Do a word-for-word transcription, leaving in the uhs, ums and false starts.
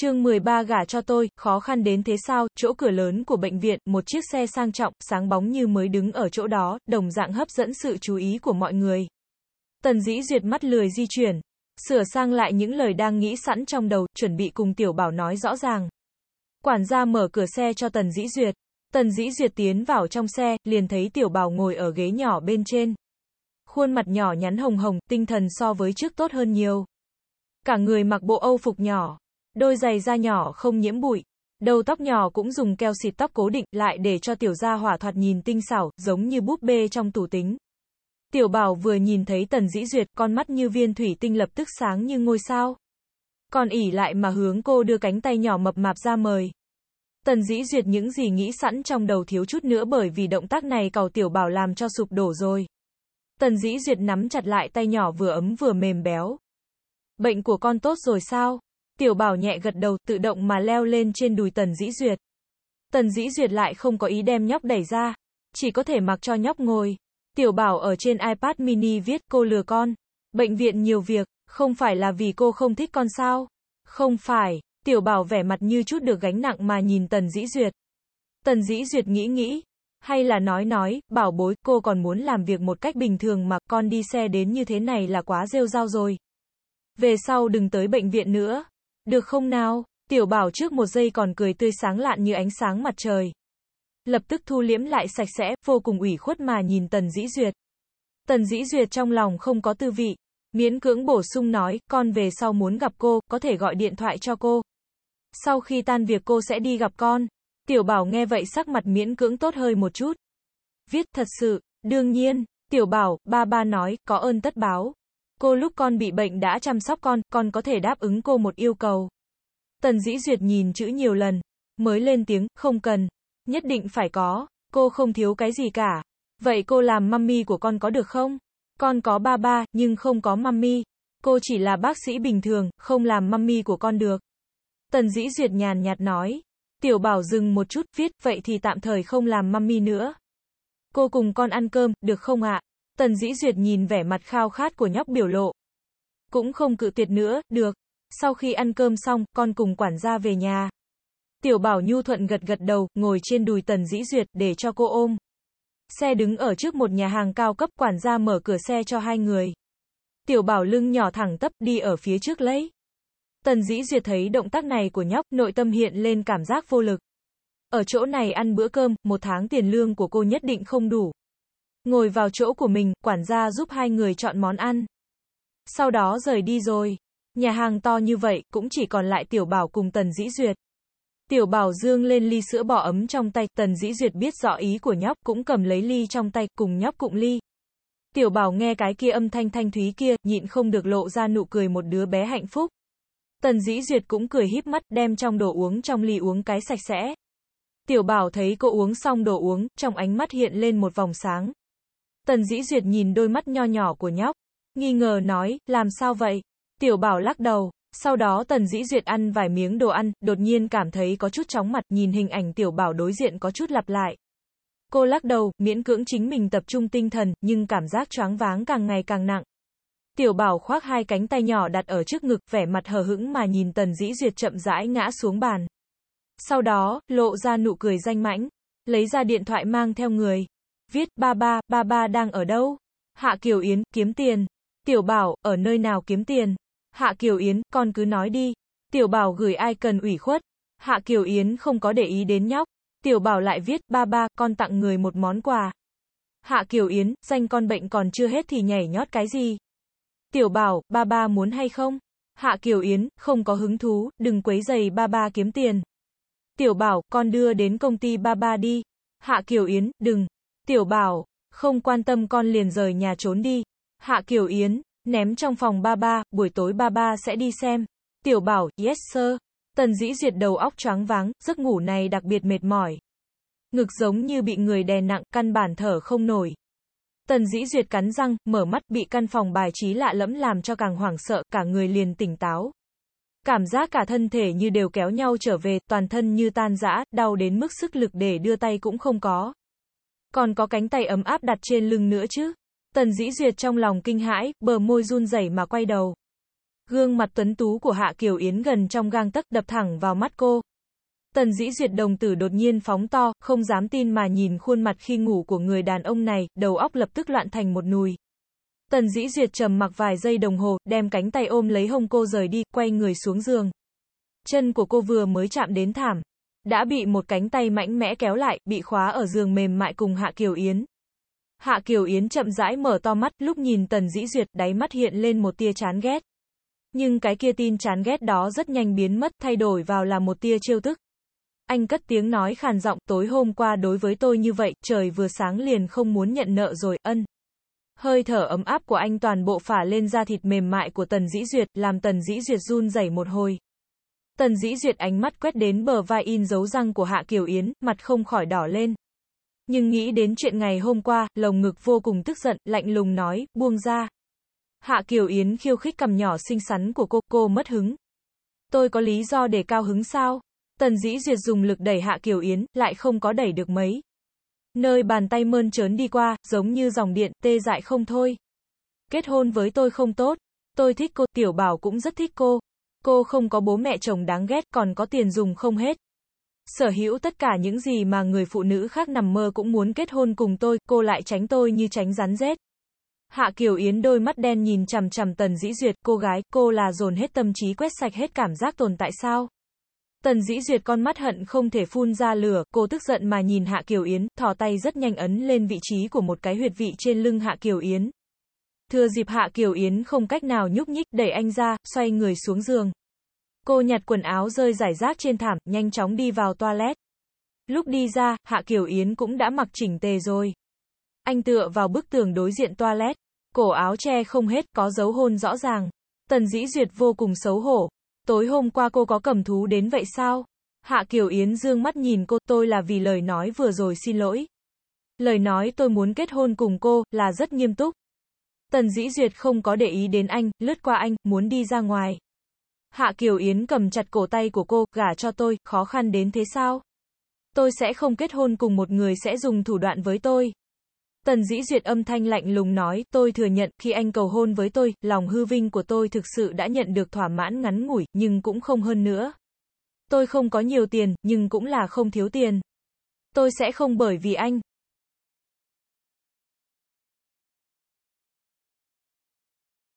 Chương mười ba gả cho tôi, khó khăn đến thế sao? Chỗ cửa lớn của bệnh viện, một chiếc xe sang trọng, sáng bóng như mới đứng ở chỗ đó, đồng dạng hấp dẫn sự chú ý của mọi người. Tần Dĩ Duyệt mắt lười di chuyển, sửa sang lại những lời đang nghĩ sẵn trong đầu, chuẩn bị cùng Tiểu Bảo nói rõ ràng. Quản gia mở cửa xe cho Tần Dĩ Duyệt. Tần Dĩ Duyệt tiến vào trong xe, liền thấy Tiểu Bảo ngồi ở ghế nhỏ bên trên. Khuôn mặt nhỏ nhắn hồng hồng, tinh thần so với trước tốt hơn nhiều. Cả người mặc bộ âu phục nhỏ, đôi giày da nhỏ không nhiễm bụi, đầu tóc nhỏ cũng dùng keo xịt tóc cố định, lại để cho tiểu gia hỏa thoạt nhìn tinh xảo, giống như búp bê trong tủ tính. Tiểu Bảo vừa nhìn thấy Tần Dĩ Duyệt, con mắt như viên thủy tinh lập tức sáng như ngôi sao. Còn ỉ lại mà hướng cô đưa cánh tay nhỏ mập mạp ra mời. Tần Dĩ Duyệt những gì nghĩ sẵn trong đầu thiếu chút nữa bởi vì động tác này cầu Tiểu Bảo làm cho sụp đổ rồi. Tần Dĩ Duyệt nắm chặt lại tay nhỏ vừa ấm vừa mềm béo. Bệnh của con tốt rồi sao? Tiểu Bảo nhẹ gật đầu, tự động mà leo lên trên đùi Tần Dĩ Duyệt. Tần Dĩ Duyệt lại không có ý đem nhóc đẩy ra, chỉ có thể mặc cho nhóc ngồi. Tiểu Bảo ở trên iPad mini viết cô lừa con. Bệnh viện nhiều việc, không phải là vì cô không thích con sao? Không phải. Tiểu Bảo vẻ mặt như chút được gánh nặng mà nhìn Tần Dĩ Duyệt. Tần Dĩ Duyệt nghĩ nghĩ, hay là nói nói, bảo bối, cô còn muốn làm việc một cách bình thường mà, con đi xe đến như thế này là quá rêu rao rồi. Về sau đừng tới bệnh viện nữa. Được không nào? Tiểu Bảo trước một giây còn cười tươi sáng lạn như ánh sáng mặt trời. Lập tức thu liễm lại sạch sẽ, vô cùng ủy khuất mà nhìn Tần Dĩ Duyệt. Tần Dĩ Duyệt trong lòng không có tư vị, miễn cưỡng bổ sung nói, con về sau muốn gặp cô, có thể gọi điện thoại cho cô. Sau khi tan việc cô sẽ đi gặp con. Tiểu Bảo nghe vậy sắc mặt miễn cưỡng tốt hơi một chút. Viết thật sự, đương nhiên. Tiểu Bảo, ba ba nói, có ơn tất báo. Cô lúc con bị bệnh đã chăm sóc con, con có thể đáp ứng cô một yêu cầu. Tần Dĩ Duyệt nhìn chữ nhiều lần, mới lên tiếng, không cần. Nhất định phải có, cô không thiếu cái gì cả. Vậy cô làm mummy của con có được không? Con có ba ba, nhưng không có mummy. Cô chỉ là bác sĩ bình thường, không làm mummy của con được. Tần Dĩ Duyệt nhàn nhạt nói. Tiểu Bảo dừng một chút, viết, vậy thì tạm thời không làm mummy nữa. Cô cùng con ăn cơm, được không ạ? Tần Dĩ Duyệt nhìn vẻ mặt khao khát của nhóc biểu lộ. Cũng không cự tuyệt nữa, được. Sau khi ăn cơm xong, con cùng quản gia về nhà. Tiểu Bảo nhu thuận gật gật đầu, ngồi trên đùi Tần Dĩ Duyệt, để cho cô ôm. Xe đứng ở trước một nhà hàng cao cấp, quản gia mở cửa xe cho hai người. Tiểu Bảo lưng nhỏ thẳng tắp, đi ở phía trước lấy. Tần Dĩ Duyệt thấy động tác này của nhóc, nội tâm hiện lên cảm giác vô lực. Ở chỗ này ăn bữa cơm, một tháng tiền lương của cô nhất định không đủ. Ngồi vào chỗ của mình, quản gia giúp hai người chọn món ăn. Sau đó rời đi rồi. Nhà hàng to như vậy, cũng chỉ còn lại Tiểu Bảo cùng Tần Dĩ Duyệt. Tiểu Bảo dương lên ly sữa bò ấm trong tay, Tần Dĩ Duyệt biết rõ ý của nhóc, cũng cầm lấy ly trong tay, cùng nhóc cụng ly. Tiểu Bảo nghe cái kia âm thanh thanh thúy kia, nhịn không được lộ ra nụ cười một đứa bé hạnh phúc. Tần Dĩ Duyệt cũng cười híp mắt, đem trong đồ uống trong ly uống cái sạch sẽ. Tiểu Bảo thấy cô uống xong đồ uống, trong ánh mắt hiện lên một vòng sáng. Tần Dĩ Duyệt nhìn đôi mắt nho nhỏ của nhóc, nghi ngờ nói, làm sao vậy? Tiểu Bảo lắc đầu. Sau đó Tần Dĩ Duyệt ăn vài miếng đồ ăn, đột nhiên cảm thấy có chút chóng mặt, nhìn hình ảnh Tiểu Bảo đối diện có chút lặp lại. Cô lắc đầu, miễn cưỡng chính mình tập trung tinh thần, nhưng cảm giác choáng váng càng ngày càng nặng. Tiểu Bảo khoác hai cánh tay nhỏ đặt ở trước ngực, vẻ mặt hờ hững mà nhìn Tần Dĩ Duyệt chậm rãi ngã xuống bàn. Sau đó, lộ ra nụ cười danh mãnh, lấy ra điện thoại mang theo người. Viết, ba ba, ba ba đang ở đâu? Hạ Kiều Yến, kiếm tiền. Tiểu Bảo, ở nơi nào kiếm tiền? Hạ Kiều Yến, con cứ nói đi. Tiểu Bảo gửi ai cần ủy khuất. Hạ Kiều Yến không có để ý đến nhóc. Tiểu Bảo lại viết, ba ba, con tặng người một món quà. Hạ Kiều Yến, danh con bệnh còn chưa hết thì nhảy nhót cái gì? Tiểu Bảo, ba ba muốn hay không? Hạ Kiều Yến, không có hứng thú, đừng quấy rầy ba ba kiếm tiền. Tiểu Bảo, con đưa đến công ty ba ba đi. Hạ Kiều Yến, đừng. Tiểu Bảo, không quan tâm con liền rời nhà trốn đi. Hạ Kiều Yến, ném trong phòng ba ba, buổi tối ba ba sẽ đi xem. Tiểu Bảo, yes sir. Tần Dĩ Duyệt đầu óc choáng váng, giấc ngủ này đặc biệt mệt mỏi. Ngực giống như bị người đè nặng, căn bản thở không nổi. Tần Dĩ Duyệt cắn răng, mở mắt, bị căn phòng bài trí lạ lẫm làm cho càng hoảng sợ, cả người liền tỉnh táo. Cảm giác cả thân thể như đều kéo nhau trở về, toàn thân như tan rã, đau đến mức sức lực để đưa tay cũng không có. Còn có cánh tay ấm áp đặt trên lưng nữa chứ. Tần Dĩ Duyệt trong lòng kinh hãi, bờ môi run rẩy mà quay đầu. Gương mặt tuấn tú của Hạ Kiều Yến gần trong gang tấc đập thẳng vào mắt cô. Tần Dĩ Duyệt đồng tử đột nhiên phóng to, không dám tin mà nhìn khuôn mặt khi ngủ của người đàn ông này, đầu óc lập tức loạn thành một nùi. Tần Dĩ Duyệt trầm mặc vài giây đồng hồ, đem cánh tay ôm lấy hông cô rời đi, quay người xuống giường. Chân của cô vừa mới chạm đến thảm, đã bị một cánh tay mạnh mẽ kéo lại, bị khóa ở giường mềm mại cùng Hạ Kiều Yến. Hạ Kiều Yến chậm rãi mở to mắt, lúc nhìn Tần Dĩ Duyệt, đáy mắt hiện lên một tia chán ghét. Nhưng cái kia tin chán ghét đó rất nhanh biến mất, thay đổi vào là một tia trêu tức. Anh cất tiếng nói khàn giọng, tối hôm qua đối với tôi như vậy, trời vừa sáng liền không muốn nhận nợ rồi, ân. Hơi thở ấm áp của anh toàn bộ phả lên da thịt mềm mại của Tần Dĩ Duyệt, làm Tần Dĩ Duyệt run rẩy một hồi. Tần Dĩ Duyệt ánh mắt quét đến bờ vai in dấu răng của Hạ Kiều Yến, mặt không khỏi đỏ lên. Nhưng nghĩ đến chuyện ngày hôm qua, lồng ngực vô cùng tức giận, lạnh lùng nói, buông ra. Hạ Kiều Yến khiêu khích cằm nhỏ xinh xắn của cô, cô mất hứng. Tôi có lý do để cao hứng sao? Tần Dĩ Duyệt dùng lực đẩy Hạ Kiều Yến, lại không có đẩy được mấy. Nơi bàn tay mơn trớn đi qua, giống như dòng điện, tê dại không thôi. Kết hôn với tôi không tốt. Tôi thích cô, Tiểu Bảo cũng rất thích cô. Cô không có bố mẹ chồng đáng ghét, còn có tiền dùng không hết. Sở hữu tất cả những gì mà người phụ nữ khác nằm mơ cũng muốn kết hôn cùng tôi, cô lại tránh tôi như tránh rắn rết. Hạ Kiều Yến đôi mắt đen nhìn chằm chằm Tần Dĩ Duyệt, cô gái, cô là dồn hết tâm trí quét sạch hết cảm giác tồn tại sao? Tần Dĩ Duyệt con mắt hận không thể phun ra lửa, cô tức giận mà nhìn Hạ Kiều Yến, thò tay rất nhanh ấn lên vị trí của một cái huyệt vị trên lưng Hạ Kiều Yến. Thừa dịp Hạ Kiều Yến không cách nào nhúc nhích, đẩy anh ra, xoay người xuống giường. Cô nhặt quần áo rơi rải rác trên thảm, nhanh chóng đi vào toilet. Lúc đi ra, Hạ Kiều Yến cũng đã mặc chỉnh tề rồi. Anh tựa vào bức tường đối diện toilet, cổ áo che không hết, có dấu hôn rõ ràng. Tần Dĩ Duyệt vô cùng xấu hổ. Tối hôm qua cô có cầm thú đến vậy sao? Hạ Kiều Yến dương mắt nhìn cô, tôi là vì lời nói vừa rồi xin lỗi. Lời nói tôi muốn kết hôn cùng cô, là rất nghiêm túc. Tần Dĩ Duyệt không có để ý đến anh, lướt qua anh, muốn đi ra ngoài. Hạ Kiều Yến cầm chặt cổ tay của cô, gả cho tôi, khó khăn đến thế sao? Tôi sẽ không kết hôn cùng một người sẽ dùng thủ đoạn với tôi. Tần Dĩ Duyệt âm thanh lạnh lùng nói, tôi thừa nhận, khi anh cầu hôn với tôi, lòng hư vinh của tôi thực sự đã nhận được thỏa mãn ngắn ngủi, nhưng cũng không hơn nữa. Tôi không có nhiều tiền, nhưng cũng là không thiếu tiền. Tôi sẽ không bởi vì anh,